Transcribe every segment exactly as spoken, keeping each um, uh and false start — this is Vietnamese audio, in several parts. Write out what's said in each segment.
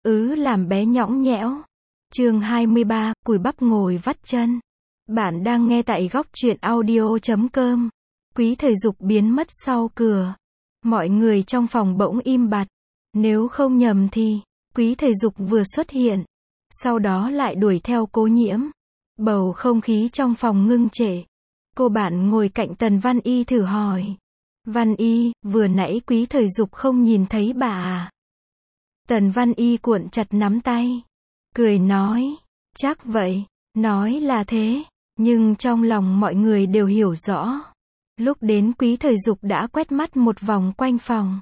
ứ làm bé nhõng nhẽo. Chương hai mươi ba, cùi bắp ngồi vắt chân. Bạn đang nghe tại góc truyện audio chấm com. Quý Thời Dục biến mất sau cửa. Mọi người trong phòng bỗng im bặt. Nếu không nhầm thì, Quý Thời Dục vừa xuất hiện. Sau đó lại đuổi theo Cố Nhiễm. Bầu không khí trong phòng ngưng trệ. Cô bạn ngồi cạnh Tần Văn Y thử hỏi. Văn Y, vừa nãy Quý Thời Dục không nhìn thấy bà à? Tần Văn Y cuộn chặt nắm tay. Cười nói, chắc vậy, nói là thế, nhưng trong lòng mọi người đều hiểu rõ. Lúc đến Quý Thời Dục đã quét mắt một vòng quanh phòng.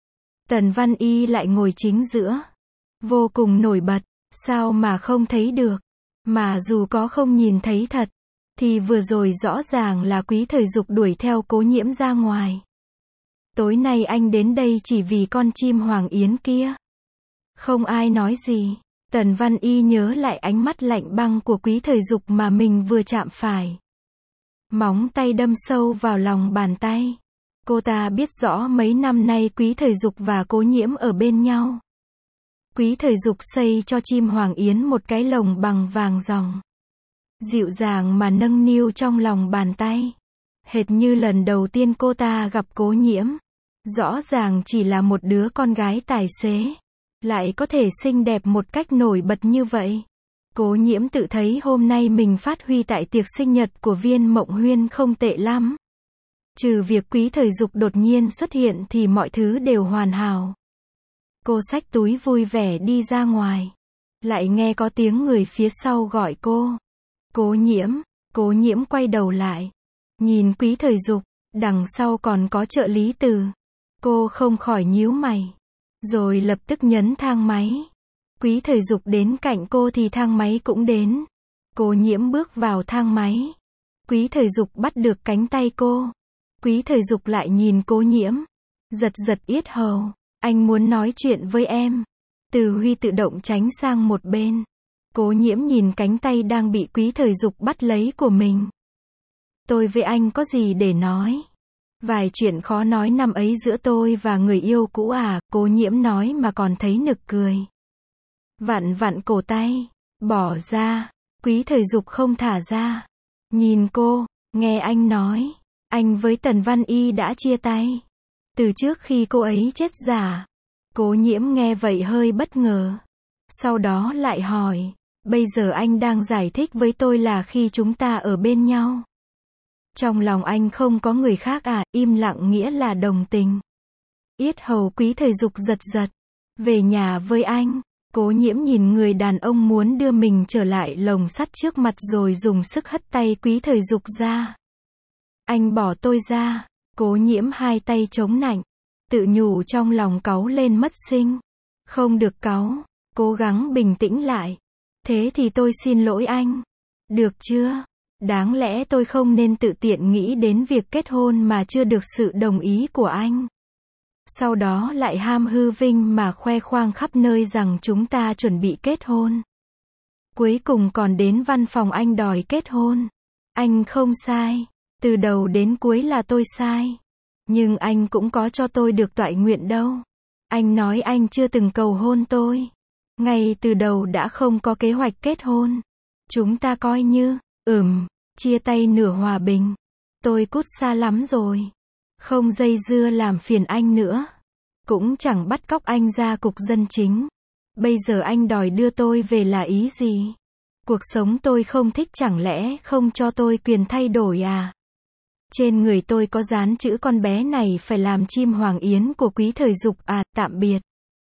Tần Văn Y lại ngồi chính giữa. Vô cùng nổi bật, sao mà không thấy được. Mà dù có không nhìn thấy thật, thì vừa rồi rõ ràng là Quý Thời Dục đuổi theo Cố Nhiễm ra ngoài. Tối nay anh đến đây chỉ vì con chim hoàng yến kia. Không ai nói gì. Tần Văn Y nhớ lại ánh mắt lạnh băng của Quý Thời Dục mà mình vừa chạm phải. Móng tay đâm sâu vào lòng bàn tay. Cô ta biết rõ mấy năm nay Quý Thời Dục và Cố Nhiễm ở bên nhau. Quý Thời Dục xây cho chim hoàng yến một cái lồng bằng vàng ròng. Dịu dàng mà nâng niu trong lòng bàn tay. Hệt như lần đầu tiên cô ta gặp Cố Nhiễm. Rõ ràng chỉ là một đứa con gái tài xế. Lại có thể xinh đẹp một cách nổi bật như vậy. Cố Nhiễm tự thấy hôm nay mình phát huy tại tiệc sinh nhật của Viên Mộng Huyên không tệ lắm. Trừ việc Quý Thời Dục đột nhiên xuất hiện thì mọi thứ đều hoàn hảo. Cô xách túi vui vẻ đi ra ngoài. Lại nghe có tiếng người phía sau gọi cô. Cố Nhiễm. Cố Nhiễm quay đầu lại. Nhìn Quý Thời Dục. Đằng sau còn có trợ lý Từ. Cô không khỏi nhíu mày. Rồi lập tức nhấn thang máy. Quý Thời Dục đến cạnh cô thì thang máy cũng đến. Cố Nhiễm bước vào thang máy. Quý Thời Dục bắt được cánh tay cô. Quý Thời Dục lại nhìn Cố Nhiễm. Giật giật yết hầu. Anh muốn nói chuyện với em. Từ Huy tự động tránh sang một bên. Cố Nhiễm nhìn cánh tay đang bị Quý Thời Dục bắt lấy của mình. Tôi với anh có gì để nói? Vài chuyện khó nói năm ấy giữa tôi và người yêu cũ à, Cố Nhiễm nói mà còn thấy nực cười. Vặn vặn cổ tay, bỏ ra, Quý Thời Dục không thả ra. Nhìn cô, nghe anh nói, anh với Tần Văn Y đã chia tay. Từ trước khi cô ấy chết giả. Cố Nhiễm nghe vậy hơi bất ngờ. Sau đó lại hỏi, bây giờ anh đang giải thích với tôi là khi chúng ta ở bên nhau. Trong lòng anh không có người khác à, im lặng nghĩa là đồng tình. Yết hầu Quý Thời Dục giật giật. Về nhà với anh. Cố Nhiễm nhìn người đàn ông muốn đưa mình trở lại lồng sắt trước mặt rồi dùng sức hất tay Quý Thời Dục ra. Anh bỏ tôi ra. Cố Nhiễm hai tay chống nạnh. Tự nhủ trong lòng cáu lên mất sinh. Không được cáu. Cố gắng bình tĩnh lại. Thế thì tôi xin lỗi anh. Được chưa? Đáng lẽ tôi không nên tự tiện nghĩ đến việc kết hôn mà chưa được sự đồng ý của anh. Sau đó lại ham hư vinh mà khoe khoang khắp nơi rằng chúng ta chuẩn bị kết hôn. Cuối cùng còn đến văn phòng anh đòi kết hôn. Anh không sai. Từ đầu đến cuối là tôi sai. Nhưng anh cũng có cho tôi được toại nguyện đâu. Anh nói anh chưa từng cầu hôn tôi. Ngay từ đầu đã không có kế hoạch kết hôn. Chúng ta coi như, ừm, chia tay nửa hòa bình. Tôi cút xa lắm rồi. Không dây dưa làm phiền anh nữa. Cũng chẳng bắt cóc anh ra cục dân chính. Bây giờ anh đòi đưa tôi về là ý gì? Cuộc sống tôi không thích chẳng lẽ không cho tôi quyền thay đổi à? Trên người tôi có dán chữ con bé này phải làm chim hoàng yến của Quý Thời Dục à, tạm biệt.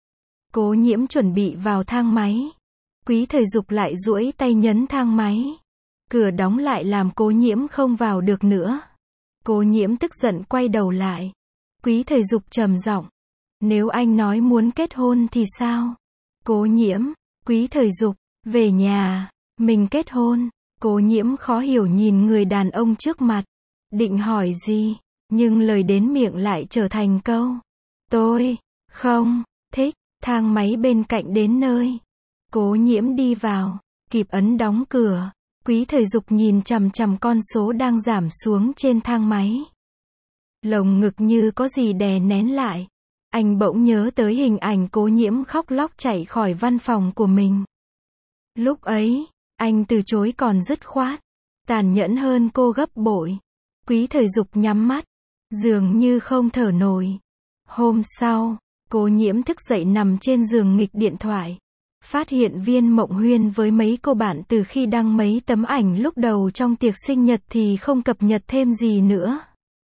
Cố Nhiễm chuẩn bị vào thang máy. Quý Thời Dục lại duỗi tay nhấn thang máy. Cửa đóng lại làm Cố Nhiễm không vào được nữa. Cố Nhiễm tức giận quay đầu lại. Quý Thời Dục trầm giọng. Nếu anh nói muốn kết hôn thì sao? Cố Nhiễm. Quý Thời Dục. Về nhà. Mình kết hôn. Cố Nhiễm khó hiểu nhìn người đàn ông trước mặt. Định hỏi gì? Nhưng lời đến miệng lại trở thành câu. Tôi. Không. Thích. Thang máy bên cạnh đến nơi. Cố Nhiễm đi vào. Kịp ấn đóng cửa. Quý Thời Dục nhìn chằm chằm con số đang giảm xuống trên thang máy. Lồng ngực như có gì đè nén lại. Anh bỗng nhớ tới hình ảnh Cố Nhiễm khóc lóc chạy khỏi văn phòng của mình. Lúc ấy, anh từ chối còn dứt khoát, tàn nhẫn hơn cô gấp bội. Quý Thời Dục nhắm mắt, dường như không thở nổi. Hôm sau, Cố Nhiễm thức dậy nằm trên giường nghịch điện thoại. Phát hiện Viên Mộng Huyên với mấy cô bạn từ khi đăng mấy tấm ảnh lúc đầu trong tiệc sinh nhật thì không cập nhật thêm gì nữa.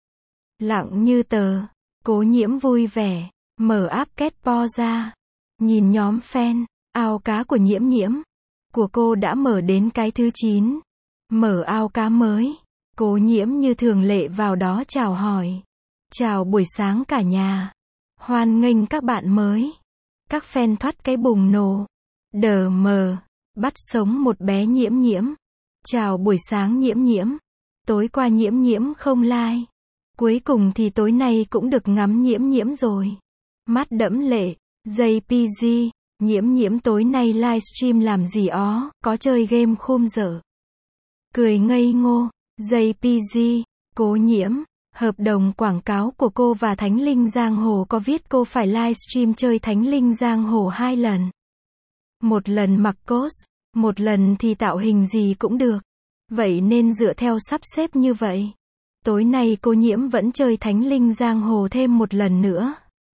Lặng như tờ, Cố Nhiễm vui vẻ, mở app Catpo ra. Nhìn nhóm fan, ao cá của Nhiễm Nhiễm. Của cô đã mở đến cái thứ chín. Mở ao cá mới. Cố Nhiễm như thường lệ vào đó chào hỏi. Chào buổi sáng cả nhà. Hoan nghênh các bạn mới. Các fan thoát cái bùng nổ. Đờ mờ. Bắt sống một bé Nhiễm Nhiễm. Chào buổi sáng Nhiễm Nhiễm. Tối qua Nhiễm Nhiễm không like. Cuối cùng thì tối nay cũng được ngắm Nhiễm Nhiễm rồi. Mắt đẫm lệ. gi pê giê. Nhiễm Nhiễm tối nay livestream làm gì ó, có chơi game khum dở. Cười ngây ngô. gi pê giê. Cố Nhiễm. Hợp đồng quảng cáo của cô và Thánh Linh Giang Hồ có viết cô phải livestream chơi Thánh Linh Giang Hồ hai lần. Một lần mặc cos, một lần thì tạo hình gì cũng được. Vậy nên dựa theo sắp xếp như vậy, tối nay Cố Nhiễm vẫn chơi Thánh Linh Giang Hồ thêm một lần nữa.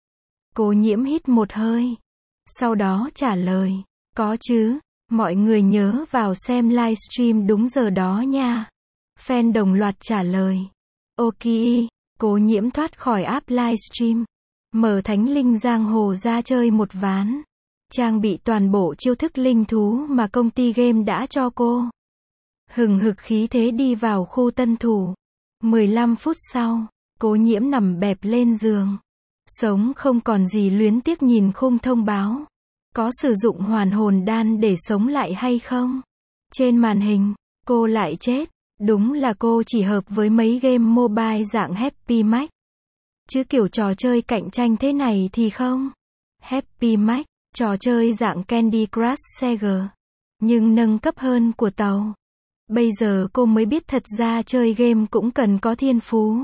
Cố Nhiễm hít một hơi. Sau đó trả lời. Có chứ, mọi người nhớ vào xem livestream đúng giờ đó nha. Fan đồng loạt trả lời. Ok, Cố Nhiễm thoát khỏi app livestream. Mở Thánh Linh Giang Hồ ra chơi một ván. Trang bị toàn bộ chiêu thức linh thú mà công ty game đã cho cô. Hừng hực khí thế đi vào khu tân thủ. mười lăm phút sau, Cố Nhiễm nằm bẹp lên giường. Sống không còn gì luyến tiếc nhìn khung thông báo. Có sử dụng hoàn hồn đan để sống lại hay không? Trên màn hình, cô lại chết. Đúng là cô chỉ hợp với mấy game mobile dạng Happy Max. Chứ kiểu trò chơi cạnh tranh thế này thì không. Happy Max, trò chơi dạng Candy Crush Saga. Nhưng nâng cấp hơn của tàu. Bây giờ cô mới biết thật ra chơi game cũng cần có thiên phú.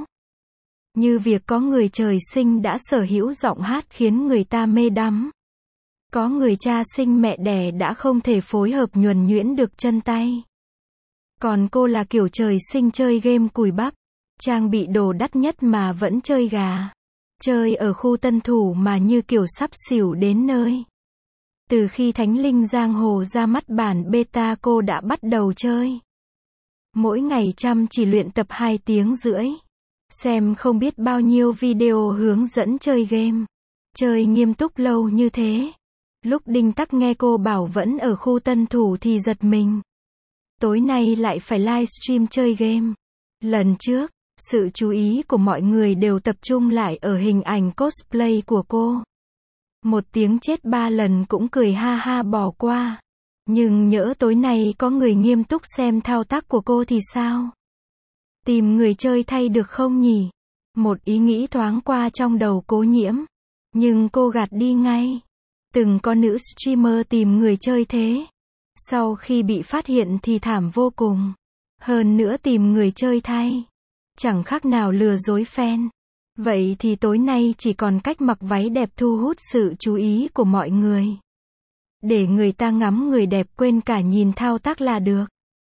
Như việc có người trời sinh đã sở hữu giọng hát khiến người ta mê đắm. Có người cha sinh mẹ đẻ đã không thể phối hợp nhuần nhuyễn được chân tay. Còn cô là kiểu trời sinh chơi game cùi bắp. Trang bị đồ đắt nhất mà vẫn chơi gà. Chơi ở khu tân thủ mà như kiểu sắp xỉu đến nơi. Từ khi Thánh Linh Giang Hồ ra mắt bản beta cô đã bắt đầu chơi. Mỗi ngày chăm chỉ luyện tập hai tiếng rưỡi. Xem không biết bao nhiêu video hướng dẫn chơi game. Chơi nghiêm túc lâu như thế. Lúc Đinh Tắc nghe cô bảo vẫn ở khu tân thủ thì giật mình. Tối nay lại phải livestream chơi game. Lần trước, sự chú ý của mọi người đều tập trung lại ở hình ảnh cosplay của cô. Một tiếng chết ba lần cũng cười ha ha bỏ qua. Nhưng nhỡ tối nay có người nghiêm túc xem thao tác của cô thì sao? Tìm người chơi thay được không nhỉ? Một ý nghĩ thoáng qua trong đầu Cố Nhiễm. Nhưng cô gạt đi ngay. Từng có nữ streamer tìm người chơi thế. Sau khi bị phát hiện thì thảm vô cùng. Hơn nữa tìm người chơi thay. Chẳng khác nào lừa dối fan. Vậy thì tối nay chỉ còn cách mặc váy đẹp thu hút sự chú ý của mọi người. Để người ta ngắm người đẹp quên cả nhìn thao tác là được.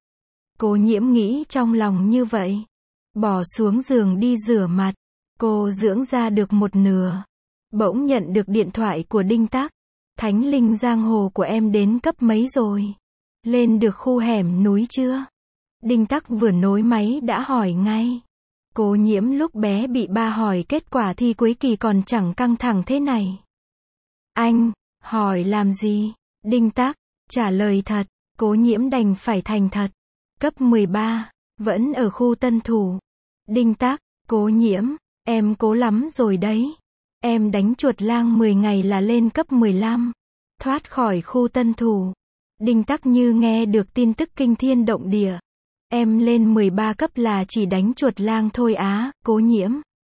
Cố Nhiễm nghĩ trong lòng như vậy. Bỏ xuống giường đi rửa mặt. Cô dưỡng ra được một nửa. Bỗng nhận được điện thoại của Đinh Tắc. Thánh Linh Giang Hồ của em đến cấp mấy rồi? Lên được khu hẻm núi chưa? Đinh Tắc vừa nối máy đã hỏi ngay. Cố Nhiễm lúc bé bị ba hỏi kết quả thi cuối kỳ còn chẳng căng thẳng thế này. Anh, hỏi làm gì? Đinh Tắc, trả lời thật. Cố Nhiễm đành phải thành thật. Cấp mười ba, vẫn ở khu tân thủ. Đinh Tắc, Cố Nhiễm, em cố lắm rồi đấy. Em đánh chuột lang mười ngày là lên cấp mười lăm. Thoát khỏi khu tân thủ. Đinh Tắc như nghe được tin tức kinh thiên động địa. Em lên mười ba cấp là chỉ đánh chuột lang thôi á, Cố Nhiễm.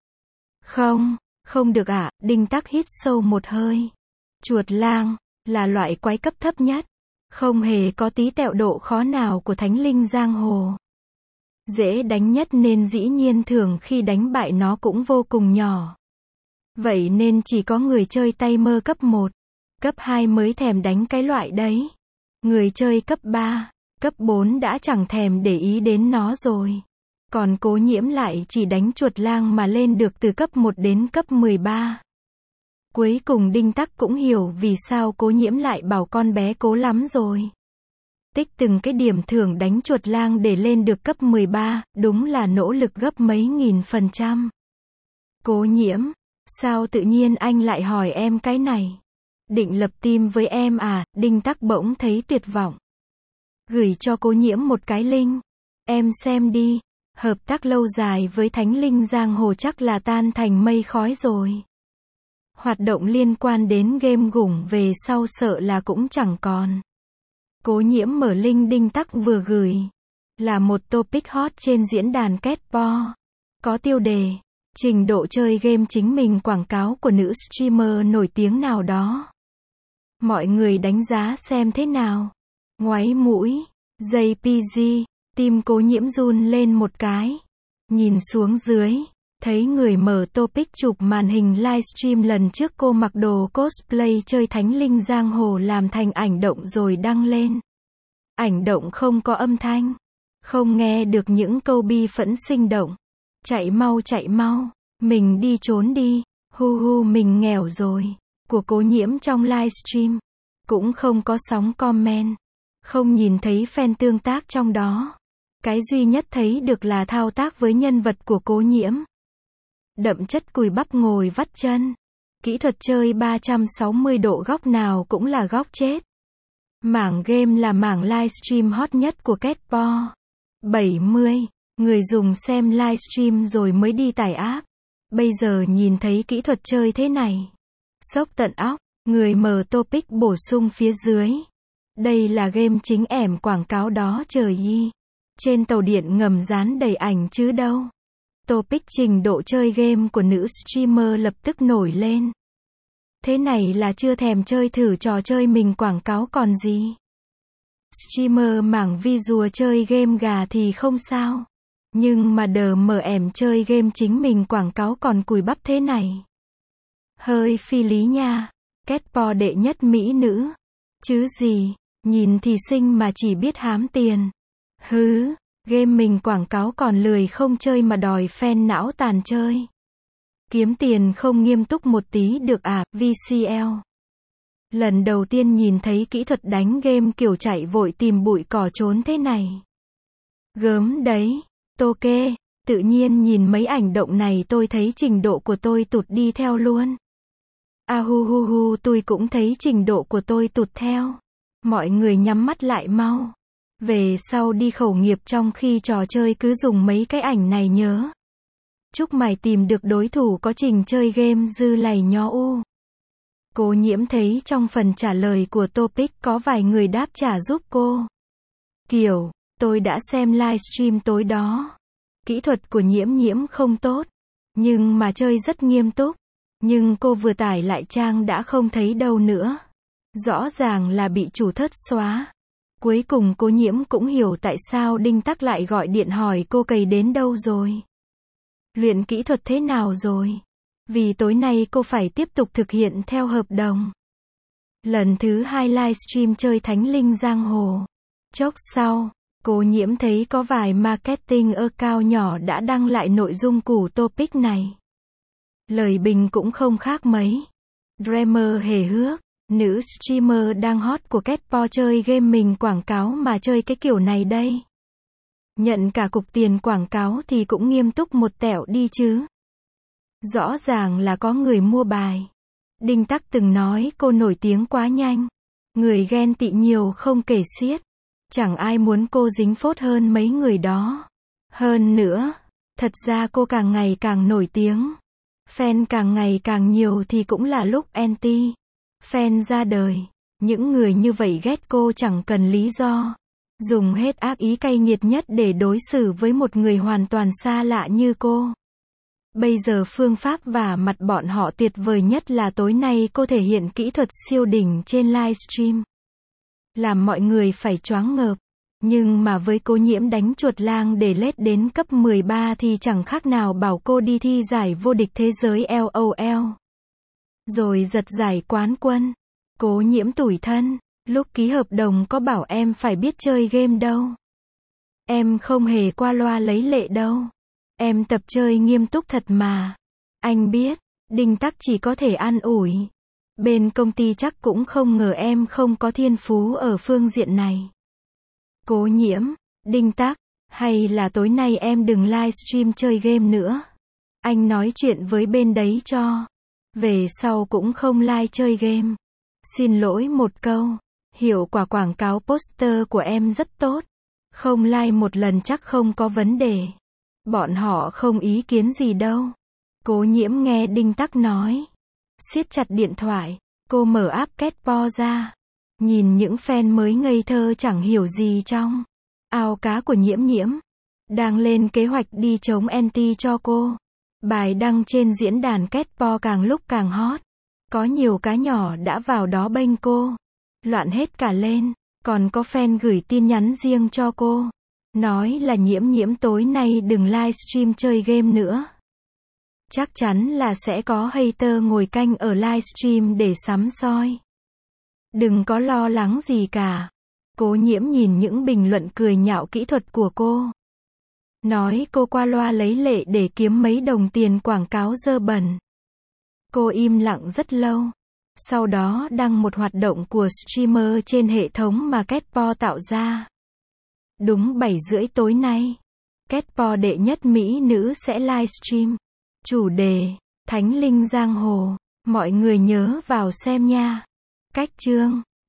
Không, không được ạ, à, Đinh Tắc hít sâu một hơi. Chuột lang, là loại quái cấp thấp nhất. Không hề có tí tẹo độ khó nào của Thánh Linh Giang Hồ. Dễ đánh nhất nên dĩ nhiên thường khi đánh bại nó cũng vô cùng nhỏ. Vậy nên chỉ có người chơi tay mơ cấp một, cấp hai mới thèm đánh cái loại đấy. Người chơi cấp ba, cấp bốn đã chẳng thèm để ý đến nó rồi. Còn Cố Nhiễm lại chỉ đánh chuột lang mà lên được từ cấp một đến cấp mười ba. Cuối cùng Đinh Tắc cũng hiểu vì sao Cố Nhiễm lại bảo con bé cố lắm rồi. Tích từng cái điểm thưởng đánh chuột lang để lên được cấp mười ba, đúng là nỗ lực gấp mấy nghìn phần trăm. Cố Nhiễm, sao tự nhiên anh lại hỏi em cái này? Định lập team với em à? Đinh Tắc bỗng thấy tuyệt vọng. Gửi cho Cố Nhiễm một cái link. Em xem đi. Hợp tác lâu dài với Thánh Linh Giang Hồ chắc là tan thành mây khói rồi. Hoạt động liên quan đến game gủng về sau sợ là cũng chẳng còn. Cố Nhiễm mở link Đinh Tắc vừa gửi. Là một topic hot trên diễn đàn Catpo. Có tiêu đề, trình độ chơi game chính mình quảng cáo của nữ streamer nổi tiếng nào đó. Mọi người đánh giá xem thế nào. Ngoáy mũi, jay pê giê, tim Cố Nhiễm run lên một cái. Nhìn xuống dưới, thấy người mở topic chụp màn hình livestream lần trước cô mặc đồ cosplay chơi Thánh Linh Giang Hồ làm thành ảnh động rồi đăng lên. Ảnh động không có âm thanh, không nghe được những câu bi phẫn sinh động. Chạy mau chạy mau, mình đi trốn đi, hu hu mình nghèo rồi. Của Cố Nhiễm trong livestream, cũng không có sóng comment, không nhìn thấy fan tương tác trong đó. Cái duy nhất thấy được là thao tác với nhân vật của Cố Nhiễm. Đậm chất cùi bắp ngồi vắt chân. Kỹ thuật chơi ba trăm sáu mươi độ góc nào cũng là góc chết. Mảng game là mảng livestream hot nhất của Catpo. bảy mươi người dùng xem livestream rồi mới đi tải app. Bây giờ nhìn thấy kỹ thuật chơi thế này, sốc tận óc. Người mở topic bổ sung phía dưới. Đây là game chính ẻm quảng cáo đó trời y. Trên tàu điện ngầm dán đầy ảnh chứ đâu. Topic trình độ chơi game của nữ streamer lập tức nổi lên. Thế này là chưa thèm chơi thử trò chơi mình quảng cáo còn gì. Streamer mảng visual chơi game gà thì không sao. Nhưng mà đờ mờ ẻm chơi game chính mình quảng cáo còn cùi bắp thế này. Hơi phi lý nha. Catpo đệ nhất mỹ nữ. Chứ gì, nhìn thì xinh mà chỉ biết hám tiền. Hứ, game mình quảng cáo còn lười không chơi mà đòi fan não tàn chơi. Kiếm tiền không nghiêm túc một tí được à, vê xê lờ. Lần đầu tiên nhìn thấy kỹ thuật đánh game kiểu chạy vội tìm bụi cỏ trốn thế này. Gớm đấy, ok, tự nhiên nhìn mấy ảnh động này tôi thấy trình độ của tôi tụt đi theo luôn. À hu hu hu tôi cũng thấy trình độ của tôi tụt theo. Mọi người nhắm mắt lại mau. Về sau đi khẩu nghiệp trong khi trò chơi cứ dùng mấy cái ảnh này nhớ. Chúc mày tìm được đối thủ có trình chơi game dư lầy nhó u. Cố Nhiễm thấy trong phần trả lời của topic có vài người đáp trả giúp cô. Kiểu, tôi đã xem livestream tối đó. Kỹ thuật của Nhiễm Nhiễm không tốt. Nhưng mà chơi rất nghiêm túc. Nhưng cô vừa tải lại trang đã không thấy đâu nữa. Rõ ràng là bị chủ thất xóa. Cuối cùng Cố Nhiễm cũng hiểu tại sao Đinh Tắc lại gọi điện hỏi cô cày đến đâu rồi. Luyện kỹ thuật thế nào rồi. Vì tối nay cô phải tiếp tục thực hiện theo hợp đồng. Lần thứ hai livestream chơi Thánh Linh Giang Hồ. Chốc sau, Cố Nhiễm thấy có vài marketing account nhỏ đã đăng lại nội dung của topic này. Lời bình cũng không khác mấy. Dreamer hề hước, nữ streamer đang hot của Catpo chơi game mình quảng cáo mà chơi cái kiểu này đây. Nhận cả cục tiền quảng cáo thì cũng nghiêm túc một tẹo đi chứ. Rõ ràng là có người mua bài. Đinh Tắc từng nói cô nổi tiếng quá nhanh. Người ghen tị nhiều không kể xiết. Chẳng ai muốn cô dính phốt hơn mấy người đó. Hơn nữa, thật ra cô càng ngày càng nổi tiếng. Fan càng ngày càng nhiều thì cũng là lúc anti. Fan ra đời. Những người như vậy ghét cô chẳng cần lý do. Dùng hết ác ý cay nghiệt nhất để đối xử với một người hoàn toàn xa lạ như cô. Bây giờ phương pháp vả mặt bọn họ tuyệt vời nhất là tối nay cô thể hiện kỹ thuật siêu đỉnh trên livestream. Làm mọi người phải choáng ngợp. Nhưng mà với Cố Nhiễm đánh chuột lang để lết đến cấp mười ba thì chẳng khác nào bảo cô đi thi giải vô địch thế giới lol. rồi giật giải quán quân. Cố Nhiễm tủi thân, lúc ký hợp đồng có bảo em phải biết chơi game đâu. Em không hề qua loa lấy lệ đâu. Em tập chơi nghiêm túc thật mà. Anh biết, Đinh Tắc chỉ có thể an ủi. Bên công ty chắc cũng không ngờ em không có thiên phú ở phương diện này. Cố Nhiễm, Đinh Tắc, hay là tối nay em đừng livestream chơi game nữa. Anh nói chuyện với bên đấy cho. Về sau cũng không live chơi game. Xin lỗi một câu, hiệu quả quảng cáo poster của em rất tốt. Không like một lần chắc không có vấn đề. Bọn họ không ý kiến gì đâu. Cố Nhiễm nghe Đinh Tắc nói. Siết chặt điện thoại, cô mở app Catpo ra. Nhìn những fan mới ngây thơ chẳng hiểu gì trong ao cá của Nhiễm Nhiễm. Đang lên kế hoạch đi chống anti cho cô. Bài đăng trên diễn đàn Catpo càng lúc càng hot. Có nhiều cá nhỏ đã vào đó bênh cô. Loạn hết cả lên. Còn có fan gửi tin nhắn riêng cho cô. Nói là Nhiễm Nhiễm tối nay đừng livestream chơi game nữa. Chắc chắn là sẽ có hater ngồi canh ở livestream để sắm soi. Đừng có lo lắng gì cả. Cố Nhiễm nhìn những bình luận cười nhạo kỹ thuật của cô. Nói cô qua loa lấy lệ để kiếm mấy đồng tiền quảng cáo dơ bẩn. Cô im lặng rất lâu. Sau đó đăng một hoạt động của streamer trên hệ thống mà Catpo tạo ra. Đúng bảy rưỡi tối nay, Catpo đệ nhất mỹ nữ sẽ livestream. Chủ đề, Thánh Linh Giang Hồ. Mọi người nhớ vào xem nha. Cách chương